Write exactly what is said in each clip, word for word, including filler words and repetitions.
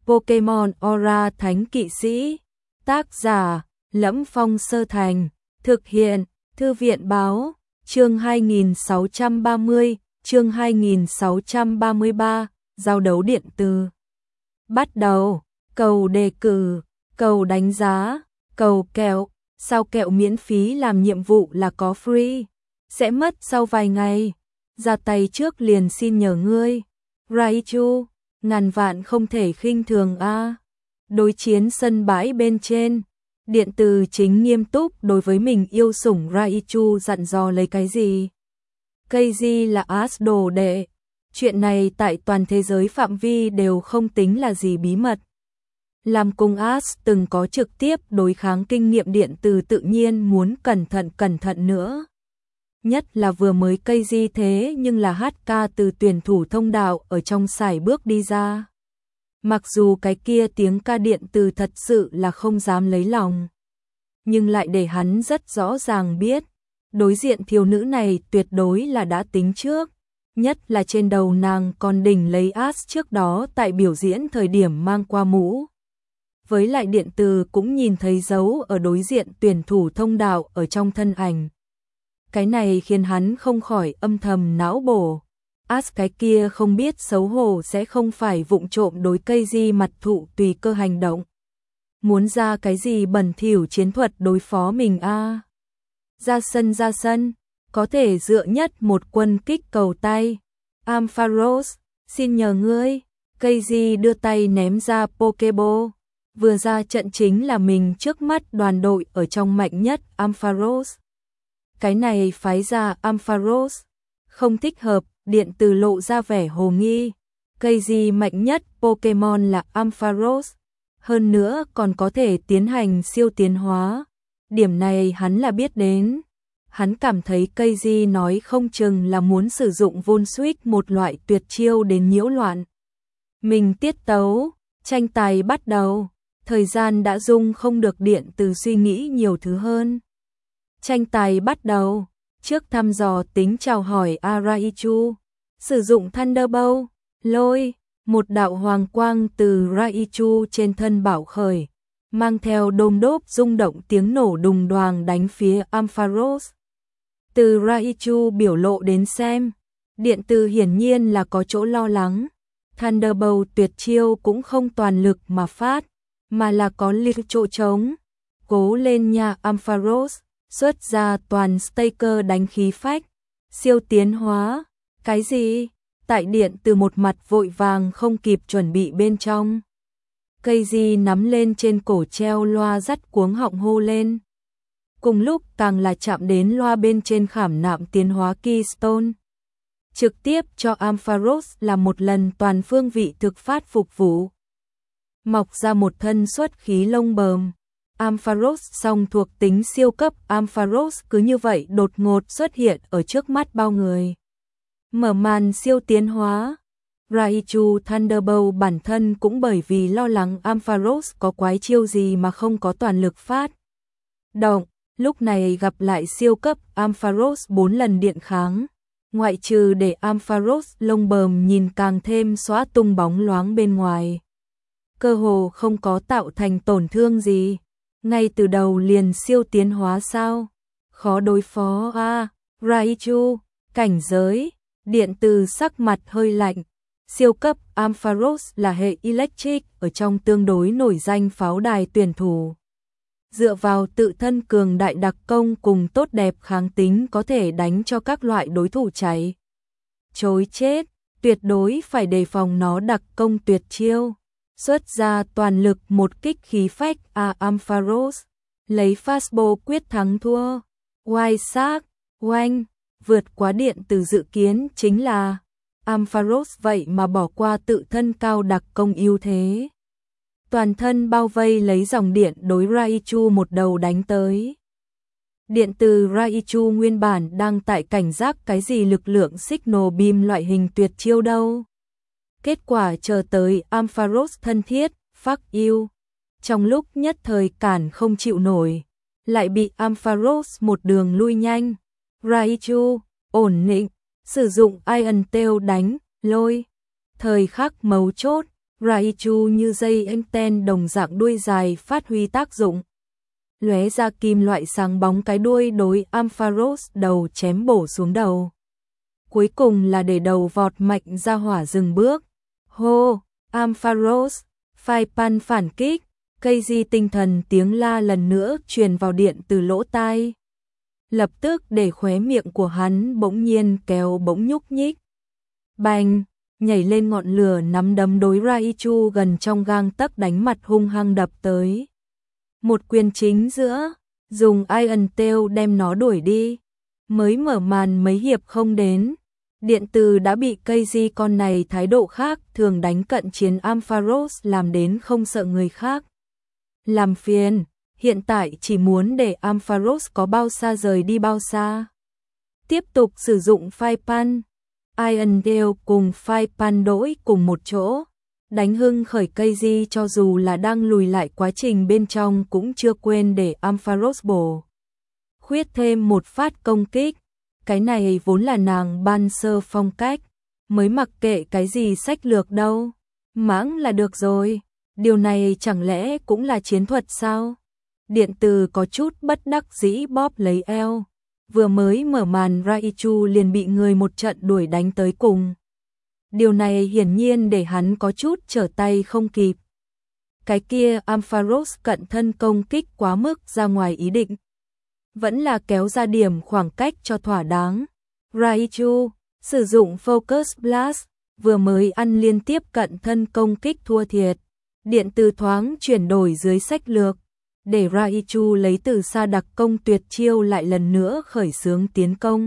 Pokemon Aura Thánh Kỵ Sĩ. Tác giả: Lẫm Phong Sơ Thành. Thực hiện: Thư viện báo. Chương hai nghìn sáu trăm ba mươi, chương hai nghìn sáu trăm ba mươi ba, giao đấu điện tử. Bắt đầu, cầu đề cử, cầu đánh giá, cầu kẹo, sao kẹo miễn phí làm nhiệm vụ là có free, sẽ mất sau vài ngày. Ra tay trước liền xin nhờ ngươi. Raichu, ngàn vạn không thể khinh thường a. Đối chiến sân bãi bên trên, điện tử chính nghiêm túc đối với mình yêu sủng Raichu dặn dò lấy cái gì. Cây gì là As đồ đệ. Chuyện này tại toàn thế giới phạm vi đều không tính là gì bí mật. Làm cùng As từng có trực tiếp đối kháng kinh nghiệm điện tử tự nhiên muốn cẩn thận cẩn thận nữa. Nhất là vừa mới cây di thế nhưng là hát ca từ tuyển thủ thông đạo ở trong sải bước đi ra. Mặc dù cái kia tiếng ca điện tử thật sự là không dám lấy lòng, nhưng lại để hắn rất rõ ràng biết, đối diện thiếu nữ này tuyệt đối là đã tính trước, nhất là trên đầu nàng còn đỉnh lấy As trước đó tại biểu diễn thời điểm mang qua mũ. Với lại điện tử cũng nhìn thấy dấu ở đối diện tuyển thủ thông đạo ở trong thân ảnh. Cái này khiến hắn không khỏi âm thầm não bổ. As cái kia không biết xấu hổ sẽ không phải vụng trộm đối cây di mặt thụ tùy cơ hành động. Muốn ra cái gì bẩn thỉu chiến thuật đối phó mình a? À? Ra sân ra sân, có thể dựa nhất một quân kích cầu tay. Ampharos, xin nhờ ngươi. Cây di đưa tay ném ra Pokeball. Vừa ra trận chính là mình trước mắt đoàn đội ở trong mạnh nhất Ampharos. Cái này phái ra Ampharos không thích hợp, điện tử lộ ra vẻ hồ nghi. Cây gì mạnh nhất Pokemon là Ampharos, hơn nữa còn có thể tiến hành siêu tiến hóa. Điểm này hắn là biết đến. Hắn cảm thấy cây gì nói không chừng là muốn sử dụng Von Switch, một loại tuyệt chiêu đến nhiễu loạn mình tiết tấu. Tranh tài bắt đầu, thời gian đã dung không được điện tử suy nghĩ nhiều thứ hơn. Tranh tài bắt đầu, trước thăm dò tính chào hỏi Raichu, sử dụng Thunderbolt, lôi, một đạo hoàng quang từ Raichu trên thân bảo khởi, mang theo đôm đốp rung động tiếng nổ đùng đoàng đánh phía Ampharos. Từ Raichu biểu lộ đến xem, điện tử hiển nhiên là có chỗ lo lắng. Thunderbolt tuyệt chiêu cũng không toàn lực mà phát, mà là có liệt chỗ trống. Cố lên nha Ampharos, xuất ra toàn staker đánh khí phách, siêu tiến hóa. Cái gì? Tại điện từ một mặt vội vàng không kịp chuẩn bị bên trong. Cây gì nắm lên trên cổ treo loa dắt cuống họng hô lên. Cùng lúc càng là chạm đến loa bên trên khảm nạm tiến hóa Keystone. Trực tiếp cho Ampharos là một lần toàn phương vị thực phát phục vụ. Mọc ra một thân xuất khí lông bờm. Ampharos song thuộc tính siêu cấp Ampharos cứ như vậy đột ngột xuất hiện ở trước mắt bao người. Mở màn siêu tiến hóa. Raichu Thunderbolt bản thân cũng bởi vì lo lắng Ampharos có quái chiêu gì mà không có toàn lực phát động. Lúc này gặp lại siêu cấp Ampharos bốn lần điện kháng. Ngoại trừ để Ampharos lông bờm nhìn càng thêm xóa tung bóng loáng bên ngoài, cơ hồ không có tạo thành tổn thương gì. Ngay từ đầu liền siêu tiến hóa sao? Khó đối phó a. À, Raichu, cảnh giới, điện từ sắc mặt hơi lạnh. Siêu cấp Ampharos là hệ Electric ở trong tương đối nổi danh pháo đài tuyển thủ. Dựa vào tự thân cường đại đặc công cùng tốt đẹp kháng tính có thể đánh cho các loại đối thủ cháy chối chết, tuyệt đối phải đề phòng nó đặc công tuyệt chiêu. Xuất ra toàn lực một kích khí phách a Ampharos, lấy fastball quyết thắng thua. White Shark, oanh, vượt quá điện từ dự kiến chính là Ampharos vậy mà bỏ qua tự thân cao đặc công ưu thế. Toàn thân bao vây lấy dòng điện đối Raichu một đầu đánh tới. Điện từ Raichu nguyên bản đang tại cảnh giác cái gì lực lượng signal beam loại hình tuyệt chiêu đâu. Kết quả chờ tới Ampharos thân thiết, fuck you. Trong lúc nhất thời cản không chịu nổi, lại bị Ampharos một đường lui nhanh. Raichu, ổn định, sử dụng Iron Tail đánh, lôi. Thời khắc mấu chốt, Raichu như dây anten đồng dạng đuôi dài phát huy tác dụng. Lóe ra kim loại sáng bóng, cái đuôi đối Ampharos đầu chém bổ xuống đầu. Cuối cùng là để đầu vọt mạnh ra hỏa dừng bước. Hô, Ampharos, phai pan phản kích, cây di tinh thần tiếng la lần nữa truyền vào điện từ lỗ tai. Lập tức để khóe miệng của hắn bỗng nhiên kéo bỗng nhúc nhích. Bành, nhảy lên ngọn lửa, nắm đấm đối Raichu gần trong gang tấc đánh mặt hung hăng đập tới. Một quyền chính giữa, dùng Iron Tail đem nó đuổi đi. Mới mở màn mấy hiệp không đến, điện từ đã bị cây di con này thái độ khác thường đánh cận chiến Ampharos làm đến không sợ người khác. Làm phiền, hiện tại chỉ muốn để Ampharos có bao xa rời đi bao xa. Tiếp tục sử dụng phai pan. Iron Tail cùng phai pan đổi cùng một chỗ, đánh hưng khởi cây di, cho dù là đang lùi lại quá trình bên trong cũng chưa quên để Ampharos bổ khuyết thêm một phát công kích. Cái này vốn là nàng ban sơ phong cách, mới mặc kệ cái gì sách lược đâu, mãng là được rồi. Điều này chẳng lẽ cũng là chiến thuật sao? Điện từ có chút bất đắc dĩ bóp lấy eo. Vừa mới mở màn Raichu liền bị người một trận đuổi đánh tới cùng. Điều này hiển nhiên để hắn có chút trở tay không kịp. Cái kia Ampharos cận thân công kích quá mức ra ngoài ý định. Vẫn là kéo ra điểm khoảng cách cho thỏa đáng. Raichu sử dụng Focus Blast, vừa mới ăn liên tiếp cận thân công kích thua thiệt. Điện từ thoáng chuyển đổi dưới sách lược, để Raichu lấy từ xa đặc công tuyệt chiêu lại lần nữa khởi xướng tiến công.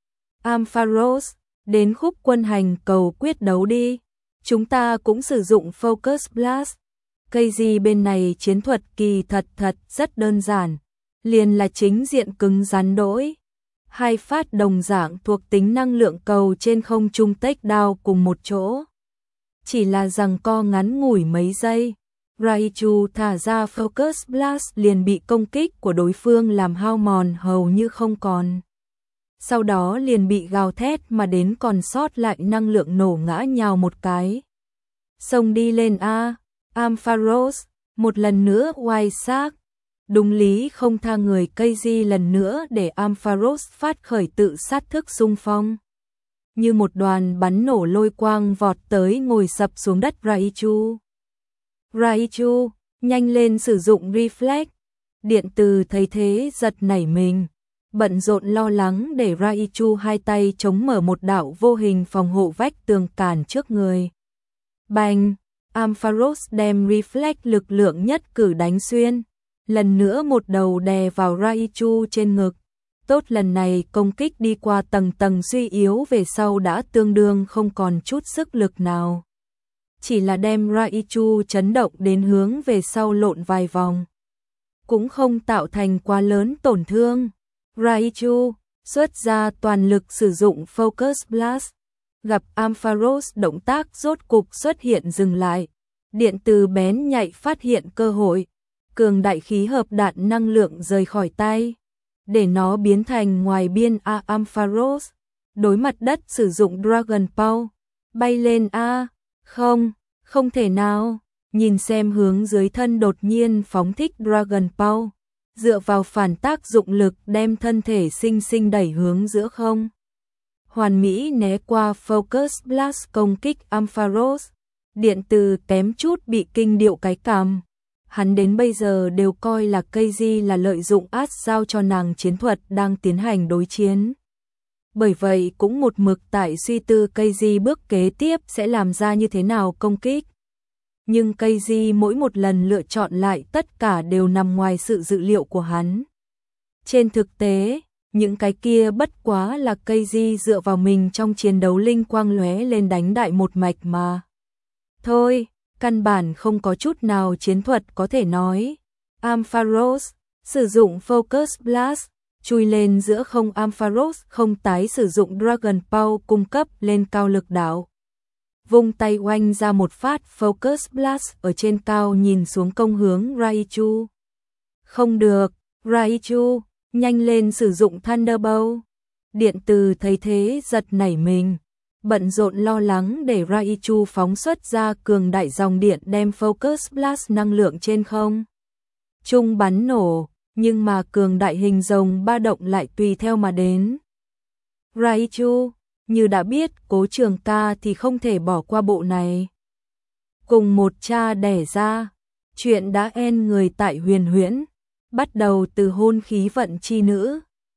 Ampharos, đến khúc quân hành cầu quyết đấu đi. Chúng ta cũng sử dụng Focus Blast. Cây gì bên này chiến thuật kỳ thật thật rất đơn giản. Liền là chính diện cứng rắn đỗi. Hai phát đồng dạng thuộc tính năng lượng cầu trên không trung tách đao cùng một chỗ. Chỉ là giằng co ngắn ngủi mấy giây. Raichu thả ra Focus Blast liền bị công kích của đối phương làm hao mòn hầu như không còn. Sau đó liền bị gào thét mà đến còn sót lại năng lượng nổ ngã nhào một cái. Xông đi lên a, Ampharos, một lần nữa oai xác. Đúng lý không tha người, cây di lần nữa để Ampharos phát khởi tự sát thức xung phong. Như một đoàn bắn nổ lôi quang vọt tới ngồi sập xuống đất Raichu. Raichu, nhanh lên sử dụng Reflect. Điện từ thấy thế giật nảy mình, bận rộn lo lắng để Raichu hai tay chống mở một đạo vô hình phòng hộ vách tường cản trước người. Bành, Ampharos đem Reflect lực lượng nhất cử đánh xuyên, lần nữa một đầu đè vào Raichu trên ngực. Tốt, lần này công kích đi qua tầng tầng suy yếu về sau đã tương đương không còn chút sức lực nào. Chỉ là đem Raichu chấn động đến hướng về sau lộn vài vòng, cũng không tạo thành quá lớn tổn thương. Raichu xuất ra toàn lực sử dụng Focus Blast, gặp Ampharos động tác rốt cục xuất hiện dừng lại. Điện từ bén nhạy phát hiện cơ hội, cường đại khí hợp đạn năng lượng rời khỏi tay, để nó biến thành ngoài biên a. Ampharos đối mặt đất sử dụng Dragon Ball, bay lên a. Không, không thể nào. Nhìn xem hướng dưới thân đột nhiên phóng thích Dragon Ball, dựa vào phản tác dụng lực đem thân thể sinh sinh đẩy hướng giữa không. Hoàn mỹ né qua Focus Blast công kích Ampharos. Điện từ kém chút bị kinh điệu cái cằm. Hắn đến bây giờ đều coi là cây di là lợi dụng át giao cho nàng chiến thuật đang tiến hành đối chiến. Bởi vậy cũng một mực tại suy tư cây di bước kế tiếp sẽ làm ra như thế nào công kích. Nhưng cây di mỗi một lần lựa chọn lại tất cả đều nằm ngoài sự dự liệu của hắn. Trên thực tế, những cái kia bất quá là cây di dựa vào mình trong chiến đấu linh quang lóe lên đánh đại một mạch mà. Thôi, căn bản không có chút nào chiến thuật có thể nói. Ampharos sử dụng Focus Blast, chui lên giữa không. Ampharos không tái sử dụng Dragon Ball cung cấp lên cao lực đạo. Vung tay oanh ra một phát Focus Blast ở trên cao nhìn xuống công hướng Raichu. Không được, Raichu, nhanh lên sử dụng Thunderbolt. Điện từ thấy thế giật nảy mình, bận rộn lo lắng để Raichu phóng xuất ra cường đại dòng điện đem Focus Blast năng lượng trên không trung bắn nổ, nhưng mà cường đại hình rồng ba động lại tùy theo mà đến. Raichu, như đã biết Cố Trường Ca thì không thể bỏ qua bộ này. Cùng một cha đẻ ra, chuyện đã en người tại Huyền Huyễn, bắt đầu từ hôn khí vận chi nữ,